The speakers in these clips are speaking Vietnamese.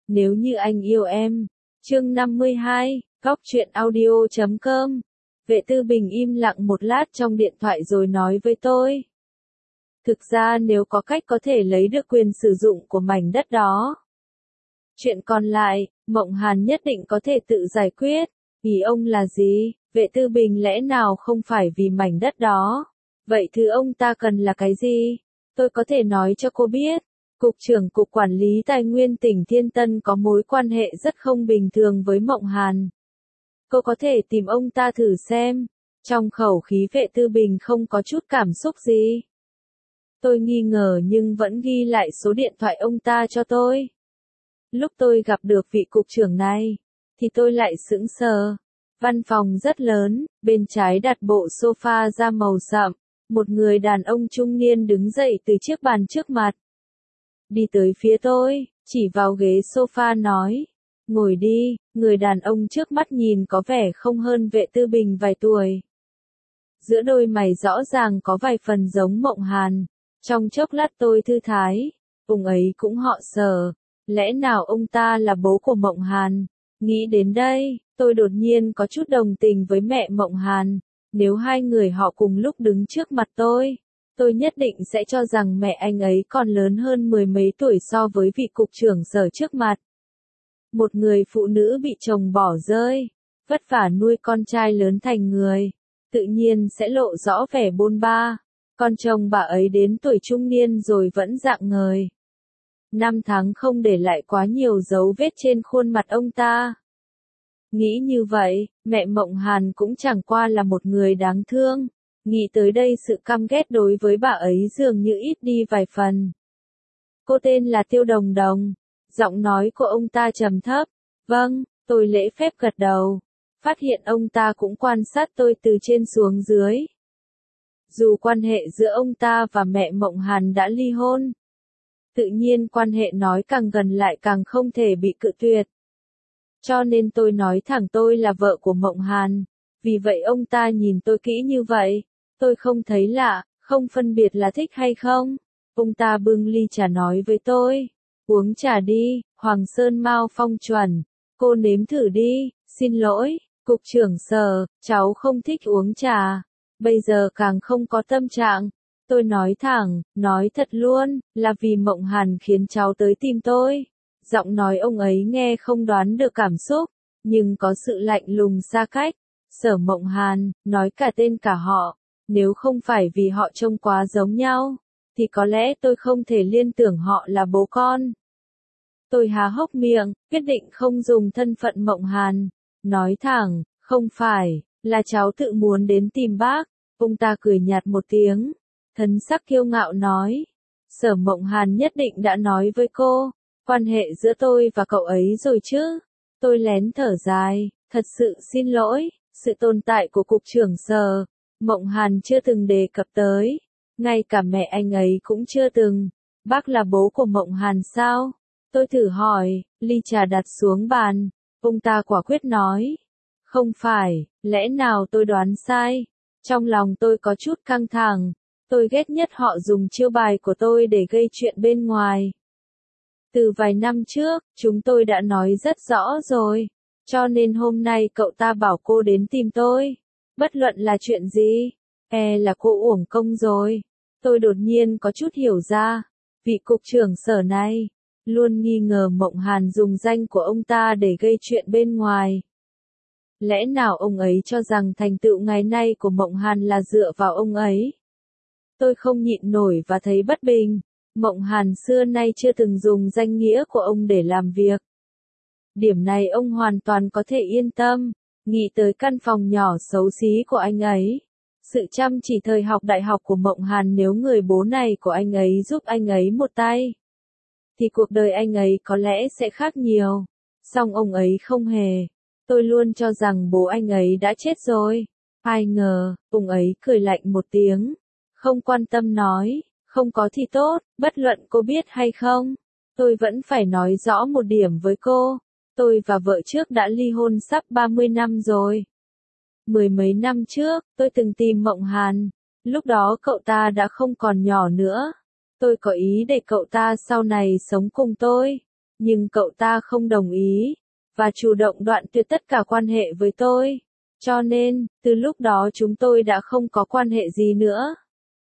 Nếu như anh yêu em. Chương 52, Góc truyện audio.com. Vệ Tư Bình im lặng một lát trong điện thoại rồi nói với tôi. Thực ra nếu có cách có thể lấy được quyền sử dụng của mảnh đất đó. Chuyện còn lại, Mộng Hàn nhất định có thể tự giải quyết. Ý ông là gì? Vệ Tư Bình lẽ nào không phải vì mảnh đất đó? Vậy thứ ông ta cần là cái gì? Tôi có thể nói cho cô biết. Cục trưởng Cục Quản lý Tài nguyên tỉnh Thiên Tân có mối quan hệ rất không bình thường với Mộng Hàn. Cô có thể tìm ông ta thử xem. Trong khẩu khí Vệ Tư Bình không có chút cảm xúc gì. Tôi nghi ngờ nhưng vẫn ghi lại số điện thoại ông ta cho tôi. Lúc tôi gặp được vị cục trưởng này, thì tôi lại sững sờ. Văn phòng rất lớn, bên trái đặt bộ sofa da màu sậm. Một người đàn ông trung niên đứng dậy từ chiếc bàn trước mặt. Đi tới phía tôi, chỉ vào ghế sofa nói. Ngồi đi, người đàn ông trước mắt nhìn có vẻ không hơn Vệ Tư Bình vài tuổi. Giữa đôi mày rõ ràng có vài phần giống Mộng Hàn. Trong chốc lát tôi thư thái, ông ấy cũng họ Sở. Lẽ nào ông ta là bố của Mộng Hàn? Nghĩ đến đây, tôi đột nhiên có chút đồng tình với mẹ Mộng Hàn. Nếu hai người họ cùng lúc đứng trước mặt tôi nhất định sẽ cho rằng mẹ anh ấy còn lớn hơn mười mấy tuổi so với vị cục trưởng Sở trước mặt. Một người phụ nữ bị chồng bỏ rơi, vất vả nuôi con trai lớn thành người, tự nhiên sẽ lộ rõ vẻ bôn ba. Con chồng bà ấy đến tuổi trung niên rồi vẫn rạng ngời. Năm tháng không để lại quá nhiều dấu vết trên khuôn mặt ông ta. Nghĩ như vậy, mẹ Mộng Hàn cũng chẳng qua là một người đáng thương. Nghĩ tới đây sự căm ghét đối với bà ấy dường như ít đi vài phần. Cô tên là Tiêu Đồng Đồng. Giọng nói của ông ta trầm thấp. Vâng, tôi lễ phép gật đầu. Phát hiện ông ta cũng quan sát tôi từ trên xuống dưới. Dù quan hệ giữa ông ta và mẹ Mộng Hàn đã ly hôn, tự nhiên quan hệ nói càng gần lại càng không thể bị cự tuyệt. Cho nên tôi nói thẳng tôi là vợ của Mộng Hàn. Vì vậy ông ta nhìn tôi kỹ như vậy. Tôi không thấy lạ, không phân biệt là thích hay không. Ông ta bưng ly trà nói với tôi. Uống trà đi, Hoàng Sơn Mao Phong chuẩn. Cô nếm thử đi, xin lỗi, cục trưởng Sở, cháu không thích uống trà. Bây giờ càng không có tâm trạng. Tôi nói thẳng, nói thật luôn, là vì Mộng Hàn khiến cháu tới tìm tôi. Giọng nói ông ấy nghe không đoán được cảm xúc, nhưng có sự lạnh lùng xa cách. Sở Mộng Hàn, nói cả tên cả họ. Nếu không phải vì họ trông quá giống nhau, thì có lẽ tôi không thể liên tưởng họ là bố con. Tôi há hốc miệng, quyết định không dùng thân phận Mộng Hàn. Nói thẳng, không phải, là cháu tự muốn đến tìm bác. Ông ta cười nhạt một tiếng. Thần sắc kiêu ngạo nói. Sở Mộng Hàn nhất định đã nói với cô. Quan hệ giữa tôi và cậu ấy rồi chứ. Tôi lén thở dài. Thật sự xin lỗi. Sự tồn tại của cục trưởng Sở, Mộng Hàn chưa từng đề cập tới. Ngay cả mẹ anh ấy cũng chưa từng. Bác là bố của Mộng Hàn sao? Tôi thử hỏi. Ly trà đặt xuống bàn. Ông ta quả quyết nói. Không phải, lẽ nào tôi đoán sai? Trong lòng tôi có chút căng thẳng. Tôi ghét nhất họ dùng chiêu bài của tôi để gây chuyện bên ngoài. Từ vài năm trước, chúng tôi đã nói rất rõ rồi. Cho nên hôm nay cậu ta bảo cô đến tìm tôi. Bất luận là chuyện gì, là cô uổng công rồi. Tôi đột nhiên có chút hiểu ra. Vị cục trưởng Sở này, luôn nghi ngờ Mộng Hàn dùng danh của ông ta để gây chuyện bên ngoài. Lẽ nào ông ấy cho rằng thành tựu ngày nay của Mộng Hàn là dựa vào ông ấy? Tôi không nhịn nổi và thấy bất bình. Mộng Hàn xưa nay chưa từng dùng danh nghĩa của ông để làm việc. Điểm này ông hoàn toàn có thể yên tâm. Nghĩ tới căn phòng nhỏ xấu xí của anh ấy. Sự chăm chỉ thời học đại học của Mộng Hàn, nếu người bố này của anh ấy giúp anh ấy một tay, thì cuộc đời anh ấy có lẽ sẽ khác nhiều. Song ông ấy không hề. Tôi luôn cho rằng bố anh ấy đã chết rồi. Ai ngờ, ông ấy cười lạnh một tiếng. Không quan tâm nói, không có thì tốt, bất luận cô biết hay không. Tôi vẫn phải nói rõ một điểm với cô. Tôi và vợ trước đã ly hôn sắp 30 năm rồi. Mười mấy năm trước, tôi từng tìm Mộng Hàn. Lúc đó cậu ta đã không còn nhỏ nữa. Tôi có ý để cậu ta sau này sống cùng tôi. Nhưng cậu ta không đồng ý, và chủ động đoạn tuyệt tất cả quan hệ với tôi. Cho nên, từ lúc đó chúng tôi đã không có quan hệ gì nữa.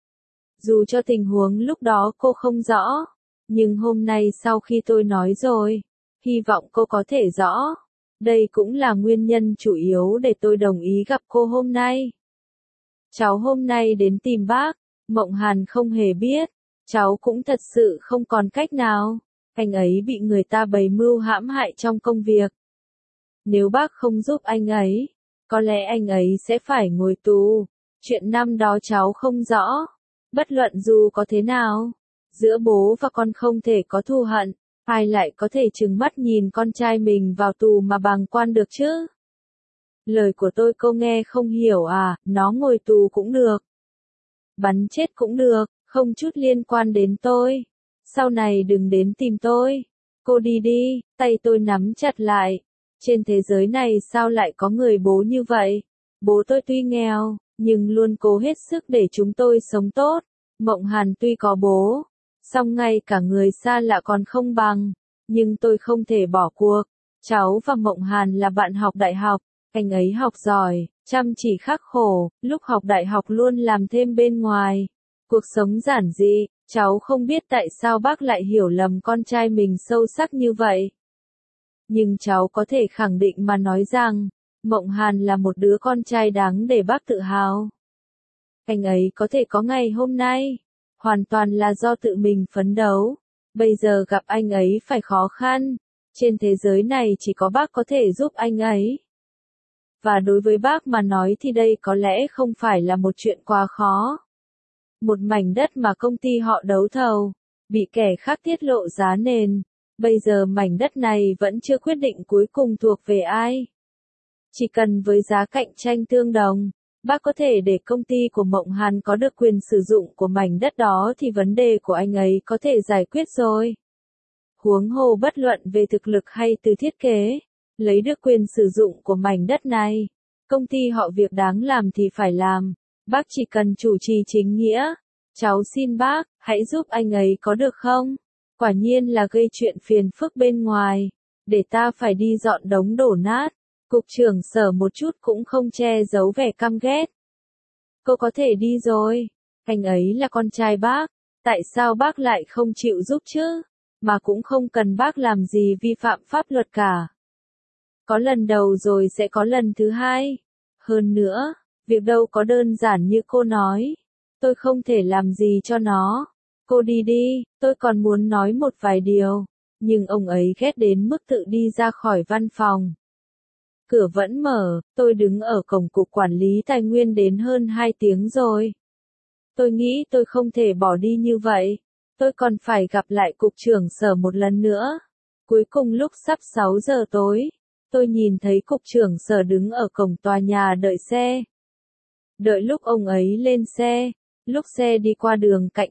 Dù cho tình huống lúc đó cô không rõ, nhưng hôm nay sau khi tôi nói rồi, hy vọng cô có thể rõ. Đây cũng là nguyên nhân chủ yếu để tôi đồng ý gặp cô hôm nay. Cháu hôm nay đến tìm bác, Mộng Hàn không hề biết, cháu cũng thật sự không còn cách nào, anh ấy bị người ta bày mưu hãm hại trong công việc. Nếu bác không giúp anh ấy, có lẽ anh ấy sẽ phải ngồi tù. Chuyện năm đó cháu không rõ, bất luận dù có thế nào, giữa bố và con không thể có thù hận, ai lại có thể trừng mắt nhìn con trai mình vào tù mà bàng quan được chứ? Lời của tôi cô nghe không hiểu à, nó ngồi tù cũng được. Bắn chết cũng được, không chút liên quan đến tôi. Sau này đừng đến tìm tôi. Cô đi đi, tay tôi nắm chặt lại. Trên thế giới này sao lại có người bố như vậy? Bố tôi tuy nghèo, nhưng luôn cố hết sức để chúng tôi sống tốt. Mộng Hàn tuy có bố, song ngay cả người xa lạ còn không bằng. Nhưng tôi không thể bỏ cuộc. Cháu và Mộng Hàn là bạn học đại học. Anh ấy học giỏi, chăm chỉ khắc khổ, lúc học đại học luôn làm thêm bên ngoài. Cuộc sống giản dị, cháu không biết tại sao bác lại hiểu lầm con trai mình sâu sắc như vậy. Nhưng cháu có thể khẳng định mà nói rằng, Mộng Hàn là một đứa con trai đáng để bác tự hào. Anh ấy có thể có ngày hôm nay, hoàn toàn là do tự mình phấn đấu. Bây giờ gặp anh ấy phải khó khăn, trên thế giới này chỉ có bác có thể giúp anh ấy. Và đối với bác mà nói thì đây có lẽ không phải là một chuyện quá khó. Một mảnh đất mà công ty họ đấu thầu, bị kẻ khác tiết lộ giá nền. Bây giờ mảnh đất này vẫn chưa quyết định cuối cùng thuộc về ai. Chỉ cần với giá cạnh tranh tương đồng, bác có thể để công ty của Mộng Hàn có được quyền sử dụng của mảnh đất đó thì vấn đề của anh ấy có thể giải quyết rồi. Huống hồ bất luận về thực lực hay từ thiết kế, lấy được quyền sử dụng của mảnh đất này, công ty họ việc đáng làm thì phải làm, bác chỉ cần chủ trì chính nghĩa. Cháu xin bác, hãy giúp anh ấy có được không? Quả nhiên là gây chuyện phiền phức bên ngoài, để ta phải đi dọn đống đổ nát. Cục trưởng Sở một chút cũng không che giấu vẻ căm ghét. Cô có thể đi rồi, anh ấy là con trai bác, tại sao bác lại không chịu giúp chứ? Mà cũng không cần bác làm gì vi phạm pháp luật cả. Có lần đầu rồi sẽ có lần thứ hai. Hơn nữa, việc đâu có đơn giản như cô nói. Tôi không thể làm gì cho nó. Cô đi đi, tôi còn muốn nói một vài điều. Nhưng ông ấy ghét đến mức tự đi ra khỏi văn phòng. Cửa vẫn mở, tôi đứng ở cổng cục quản lý tài nguyên đến hơn 2 tiếng rồi. Tôi nghĩ tôi không thể bỏ đi như vậy. Tôi còn phải gặp lại cục trưởng Sở một lần nữa. Cuối cùng lúc sắp 6 giờ tối, tôi nhìn thấy cục trưởng Sở đứng ở cổng tòa nhà đợi xe. Đợi lúc ông ấy lên xe, lúc xe đi qua đường cạnh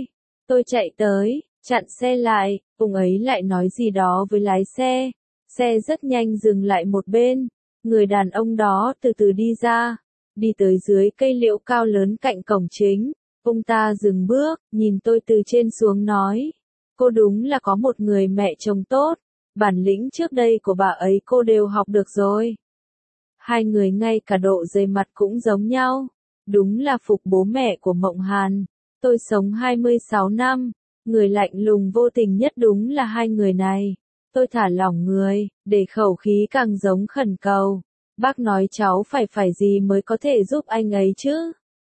tôi chạy tới, chặn xe lại, ông ấy lại nói gì đó với lái xe. Xe rất nhanh dừng lại một bên, người đàn ông đó từ từ đi ra, đi tới dưới cây liễu cao lớn cạnh cổng chính. Ông ta dừng bước, nhìn tôi từ trên xuống nói, cô đúng là có một người mẹ chồng tốt, bản lĩnh trước đây của bà ấy cô đều học được rồi. Hai người ngay cả độ dày mặt cũng giống nhau, đúng là phục bố mẹ của Mộng Hàn. Tôi sống 26 năm, người lạnh lùng vô tình nhất đúng là hai người này. Tôi thả lỏng người, để khẩu khí càng giống khẩn cầu. Bác nói cháu phải gì mới có thể giúp anh ấy chứ?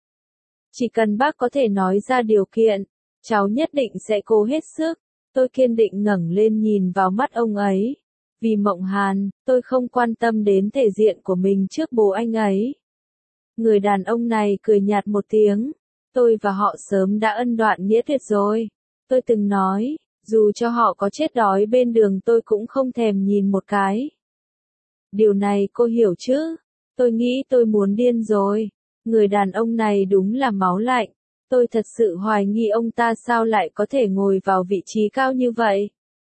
Chỉ cần bác có thể nói ra điều kiện, cháu nhất định sẽ cố hết sức. Tôi kiên định ngẩng lên nhìn vào mắt ông ấy. Vì Mộng Hàn, tôi không quan tâm đến thể diện của mình trước bố anh ấy. Người đàn ông này cười nhạt một tiếng. Tôi và họ sớm đã ân đoạn nghĩa tuyệt rồi. Tôi từng nói, dù cho họ có chết đói bên đường tôi cũng không thèm nhìn một cái. Điều này cô hiểu chứ? Tôi nghĩ tôi muốn điên rồi. Người đàn ông này đúng là máu lạnh. Tôi thật sự hoài nghi ông ta sao lại có thể ngồi vào vị trí cao như vậy.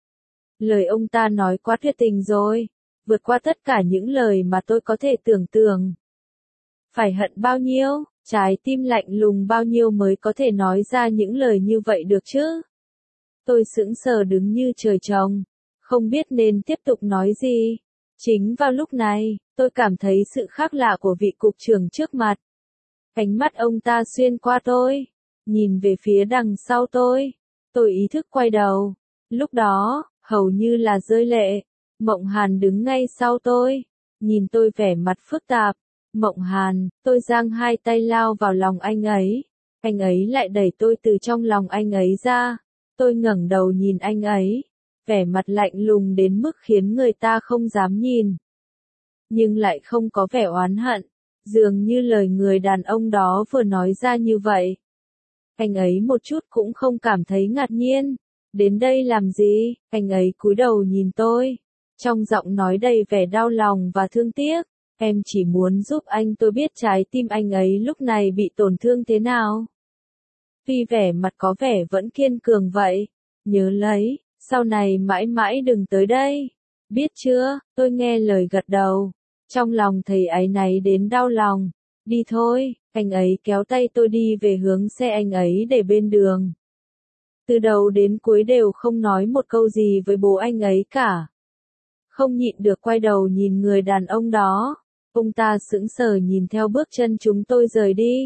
Lời ông ta nói quá tuyệt tình rồi, vượt qua tất cả những lời mà tôi có thể tưởng tượng. Phải hận bao nhiêu, trái tim lạnh lùng bao nhiêu mới có thể nói ra những lời như vậy được chứ? Tôi sững sờ đứng như trời trồng, không biết nên tiếp tục nói gì. Chính vào lúc này, tôi cảm thấy sự khác lạ của vị cục trưởng trước mặt. Ánh mắt ông ta xuyên qua tôi, nhìn về phía đằng sau tôi. Tôi ý thức quay đầu. Lúc đó, hầu như là rơi lệ. Mộng Hàn đứng ngay sau tôi, nhìn tôi vẻ mặt phức tạp. Mộng Hàn, tôi giang hai tay lao vào lòng anh ấy. Anh ấy lại đẩy tôi từ trong lòng anh ấy ra. Tôi ngẩng đầu nhìn anh ấy, vẻ mặt lạnh lùng đến mức khiến người ta không dám nhìn. Nhưng lại không có vẻ oán hận, dường như lời người đàn ông đó vừa nói ra như vậy. Anh ấy một chút cũng không cảm thấy ngạc nhiên. Đến đây làm gì? Anh ấy cúi đầu nhìn tôi, trong giọng nói đầy vẻ đau lòng và thương tiếc. Em chỉ muốn giúp anh, tôi biết trái tim anh ấy lúc này bị tổn thương thế nào. Tuy vẻ mặt có vẻ vẫn kiên cường vậy. Nhớ lấy, sau này mãi mãi đừng tới đây. Biết chưa? Tôi nghe lời gật đầu. Trong lòng thấy áy náy đến đau lòng. Đi thôi, anh ấy kéo tay tôi đi về hướng xe anh ấy để bên đường. Từ đầu đến cuối đều không nói một câu gì với bố anh ấy cả. Không nhịn được quay đầu nhìn người đàn ông đó. Ông ta sững sờ nhìn theo bước chân chúng tôi rời đi.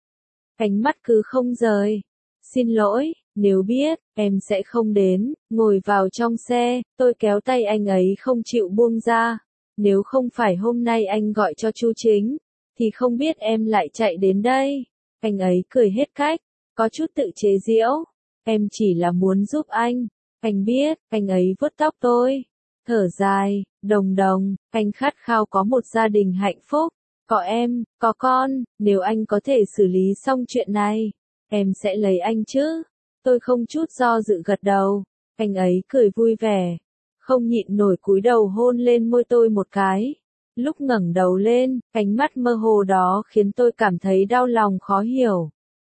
Ánh mắt cứ không rời. Xin lỗi, nếu biết, em sẽ không đến. Ngồi vào trong xe, tôi kéo tay anh ấy không chịu buông ra. Nếu không phải hôm nay anh gọi cho Chu Chính, thì không biết em lại chạy đến đây. Anh ấy cười hết cách, có chút tự chế giễu. Em chỉ là muốn giúp anh. Anh biết, anh ấy vuốt tóc tôi. Thở dài, Đồng Đồng, anh khát khao có một gia đình hạnh phúc. Có em, có con, nếu anh có thể xử lý xong chuyện này, em sẽ lấy anh chứ. Tôi không chút do dự gật đầu. Anh ấy cười vui vẻ, không nhịn nổi cúi đầu hôn lên môi tôi một cái. Lúc ngẩng đầu lên, ánh mắt mơ hồ đó khiến tôi cảm thấy đau lòng khó hiểu.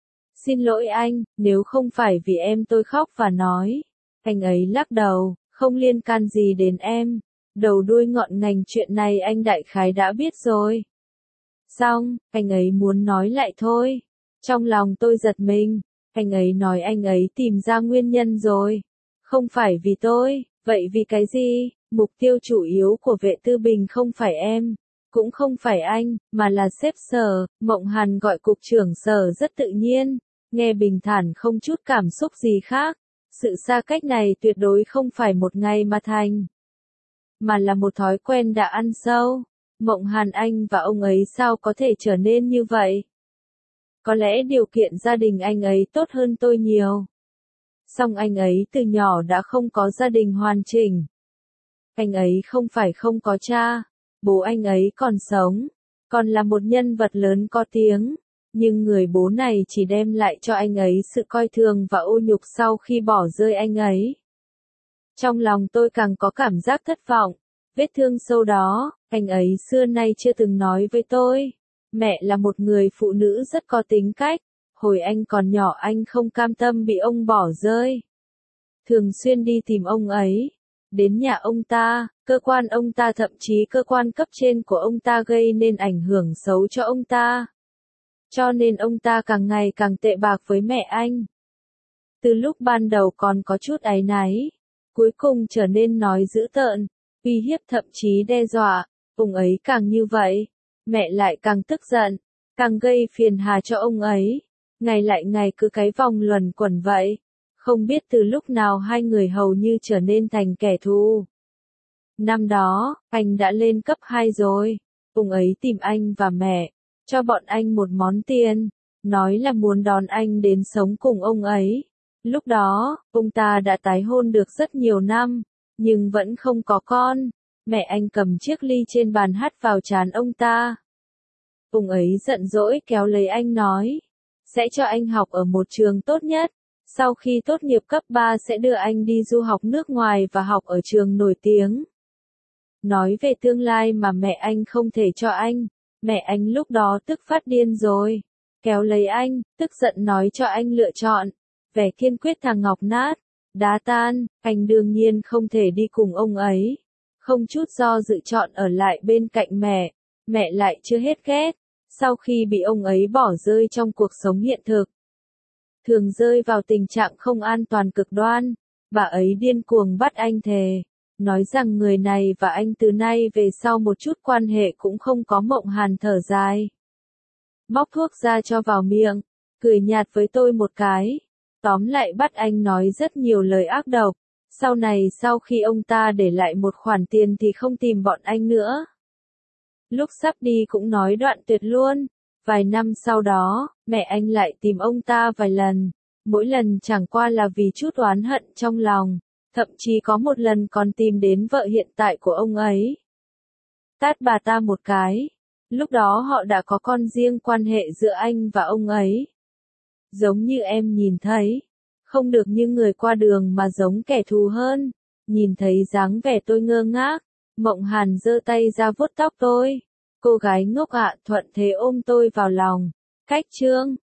Xin lỗi anh, nếu không phải vì em tôi khóc và nói. Anh ấy lắc đầu, không liên can gì đến em. Đầu đuôi ngọn ngành chuyện này anh đại khái đã biết rồi. Xong, anh ấy muốn nói lại thôi. Trong lòng tôi giật mình. Anh ấy nói anh ấy tìm ra nguyên nhân rồi. Không phải vì tôi, vậy vì cái gì? Mục tiêu chủ yếu của Vệ Tư Bình không phải em, cũng không phải anh, mà là sếp Sở. Mộng Hàn gọi cục trưởng Sở rất tự nhiên, nghe bình thản không chút cảm xúc gì khác. Sự xa cách này tuyệt đối không phải một ngày mà thành, mà là một thói quen đã ăn sâu. Mộng Hàn, anh và ông ấy sao có thể trở nên như vậy? Có lẽ điều kiện gia đình anh ấy tốt hơn tôi nhiều. Song anh ấy từ nhỏ đã không có gia đình hoàn chỉnh. Anh ấy không phải không có cha, bố anh ấy còn sống, còn là một nhân vật lớn có tiếng. Nhưng người bố này chỉ đem lại cho anh ấy sự coi thường và ô nhục sau khi bỏ rơi anh ấy. Trong lòng tôi càng có cảm giác thất vọng. Vết thương sâu đó, anh ấy xưa nay chưa từng nói với tôi. Mẹ là một người phụ nữ rất có tính cách. Hồi anh còn nhỏ anh không cam tâm bị ông bỏ rơi. Thường xuyên đi tìm ông ấy. Đến nhà ông ta, cơ quan ông ta, thậm chí cơ quan cấp trên của ông ta gây nên ảnh hưởng xấu cho ông ta. Cho nên ông ta càng ngày càng tệ bạc với mẹ anh. Từ lúc ban đầu còn có chút áy náy, cuối cùng trở nên nói dữ tợn, uy hiếp thậm chí đe dọa. Ông ấy càng như vậy, mẹ lại càng tức giận, càng gây phiền hà cho ông ấy. Ngày lại ngày cứ cái vòng luẩn quẩn vậy. Không biết từ lúc nào hai người hầu như trở nên thành kẻ thù. Năm đó, anh đã lên cấp 2 rồi. Ông ấy tìm anh và mẹ, cho bọn anh một món tiền, nói là muốn đón anh đến sống cùng ông ấy. Lúc đó, ông ta đã tái hôn được rất nhiều năm, nhưng vẫn không có con. Mẹ anh cầm chiếc ly trên bàn hắt vào trán ông ta. Ông ấy giận dỗi kéo lấy anh nói, sẽ cho anh học ở một trường tốt nhất. Sau khi tốt nghiệp cấp 3 sẽ đưa anh đi du học nước ngoài và học ở trường nổi tiếng. Nói về tương lai mà mẹ anh không thể cho anh. Mẹ anh lúc đó tức phát điên rồi. Kéo lấy anh, tức giận nói cho anh lựa chọn. Vẻ kiên quyết thằng ngọc nát, đá tan, anh đương nhiên không thể đi cùng ông ấy. Không chút do dự chọn ở lại bên cạnh mẹ. Mẹ lại chưa hết ghét. Sau khi bị ông ấy bỏ rơi trong cuộc sống hiện thực, thường rơi vào tình trạng không an toàn cực đoan, bà ấy điên cuồng bắt anh thề, nói rằng người này và anh từ nay về sau một chút quan hệ cũng không có. Mộng Hàn thở dài, móc thuốc ra cho vào miệng, cười nhạt với tôi một cái. Tóm lại bắt anh nói rất nhiều lời ác độc. Sau này sau khi ông ta để lại một khoản tiền thì không tìm bọn anh nữa. Lúc sắp đi cũng nói đoạn tuyệt luôn. Vài năm sau đó, mẹ anh lại tìm ông ta vài lần. Mỗi lần chẳng qua là vì chút oán hận trong lòng. Thậm chí có một lần còn tìm đến vợ hiện tại của ông ấy. Tát bà ta một cái. Lúc đó họ đã có con riêng, quan hệ giữa anh và ông ấy. Giống như em nhìn thấy. Không được như người qua đường mà giống kẻ thù hơn. Nhìn thấy dáng vẻ tôi ngơ ngác. Mộng Hàn giơ tay ra vuốt tóc tôi. Cô gái ngốc ạ, thuận thế ôm tôi vào lòng. Cách chương